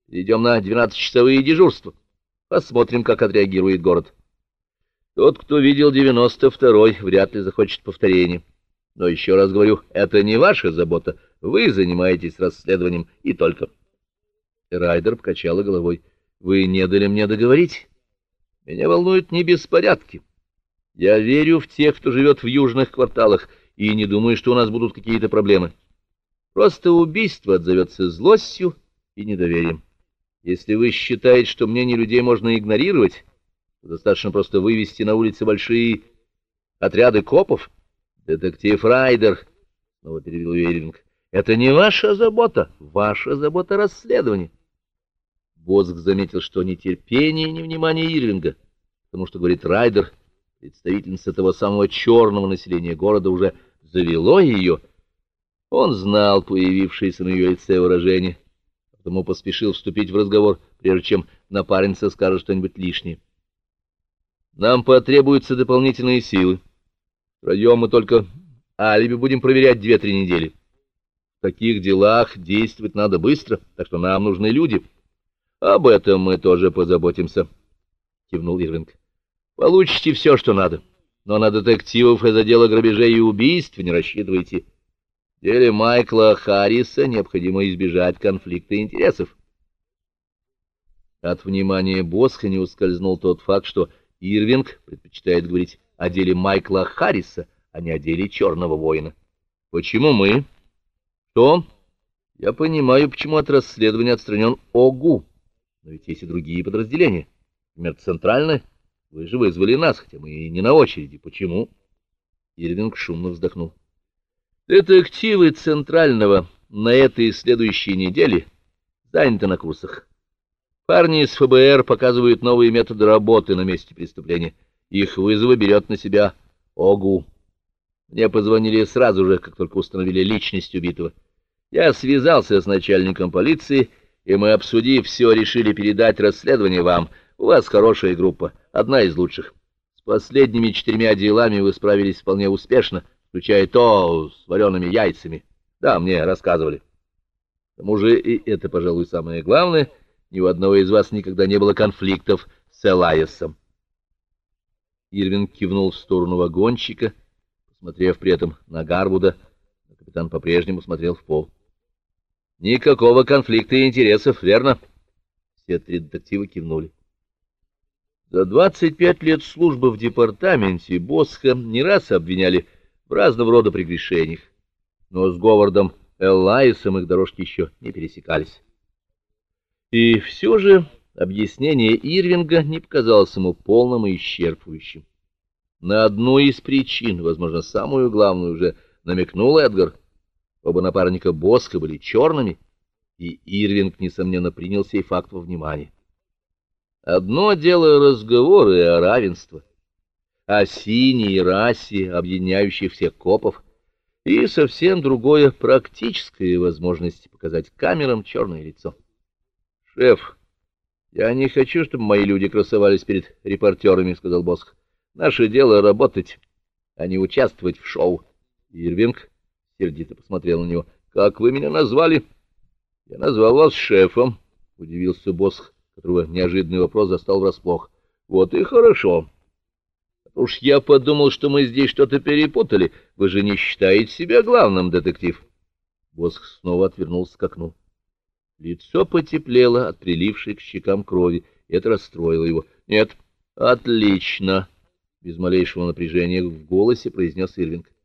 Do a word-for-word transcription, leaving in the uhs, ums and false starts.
Перейдем на двенадцатичасовые дежурства. Посмотрим, как отреагирует город. Тот, кто видел девяносто второй, вряд ли захочет повторения. Но еще раз говорю, это не ваша забота. Вы занимаетесь расследованием и только. Райдер покачала головой. Вы не дали мне договорить. Меня волнуют не беспорядки. Я верю в тех, кто живет в южных кварталах, и не думаю, что у нас будут какие-то проблемы. Просто убийство отзовется злостью и недоверием. Если вы считаете, что мнение людей можно игнорировать, то достаточно просто вывести на улицы большие отряды копов. Детектив Райдер, снова перебил Ирвинг, это не ваша забота, ваша забота расследования. Босх заметил, что ни терпение, ни внимание Ирвинга, потому что, говорит Райдер, представительница того самого черного населения города, уже завело ее. Он знал появившееся на ее лице выражение, потому поспешил вступить в разговор, прежде чем напарница скажет что-нибудь лишнее. Нам потребуются дополнительные силы. Втроем мы только алиби будем проверять две-три недели. В таких делах действовать надо быстро, так что нам нужны люди. Об этом мы тоже позаботимся, — кивнул Ирвинг. Получите все, что надо, но на детективов из отдела грабежей и убийств не рассчитывайте. В деле Майкла Харриса необходимо избежать конфликта интересов. От внимания Босха не ускользнул тот факт, что Ирвинг предпочитает говорить о деле Майкла Харриса, а не о деле черного воина. Почему мы? Что? Я понимаю, почему от расследования отстранен ОГУ. Но ведь есть и другие подразделения. Например, Центральное. Вы же вызвали нас, хотя мы и не на очереди. Почему? Ирвинг шумно вздохнул. Детективы Центрального на этой и следующей неделе заняты на курсах. Парни из ФБР показывают новые методы работы на месте преступления. Их вызовы берет на себя ОГУ. Мне позвонили сразу же, как только установили личность убитого. Я связался с начальником полиции, и мы, обсудив все, решили передать расследование вам. У вас хорошая группа, одна из лучших. С последними четырьмя делами вы справились вполне успешно, включая то с вареными яйцами. Да, мне рассказывали. К тому же, и это, пожалуй, самое главное, ни у одного из вас никогда не было конфликтов с Элайасом. Ирвинг кивнул в сторону вагончика, посмотрев при этом на Гарвуда, но капитан по-прежнему смотрел в пол. Никакого конфликта интересов, верно? Все три детектива кивнули. За двадцать пять лет службы в департаменте Босха не раз обвиняли в разного рода прегрешениях, но с Говардом Элайасом их дорожки еще не пересекались. И все же объяснение Ирвинга не показалось ему полным и исчерпывающим. На одну из причин, возможно, самую главную, уже намекнул Эдгар. Оба напарника Босха были черными, и Ирвинг, несомненно, принял сей факт во внимание. Одно дело разговоры о равенстве, о синей расе, объединяющей всех копов, и совсем другое — практическая возможность показать камерам черное лицо. «Шеф, я не хочу, чтобы мои люди красовались перед репортерами», — сказал Босх. «Наше дело — работать, а не участвовать в шоу». Ирвинг сердито посмотрел на него. «Как вы меня назвали?» «Я назвал вас шефом», — удивился Босх, которого неожиданный вопрос застал врасплох. «Вот и хорошо. Уж я подумал, что мы здесь что-то перепутали. Вы же не считаете себя главным, детектив?» Босх снова отвернулся к окну. Лицо потеплело от прилившей к щекам крови, и это расстроило его. «Нет, отлично!» — без малейшего напряжения в голосе произнес Ирвинг.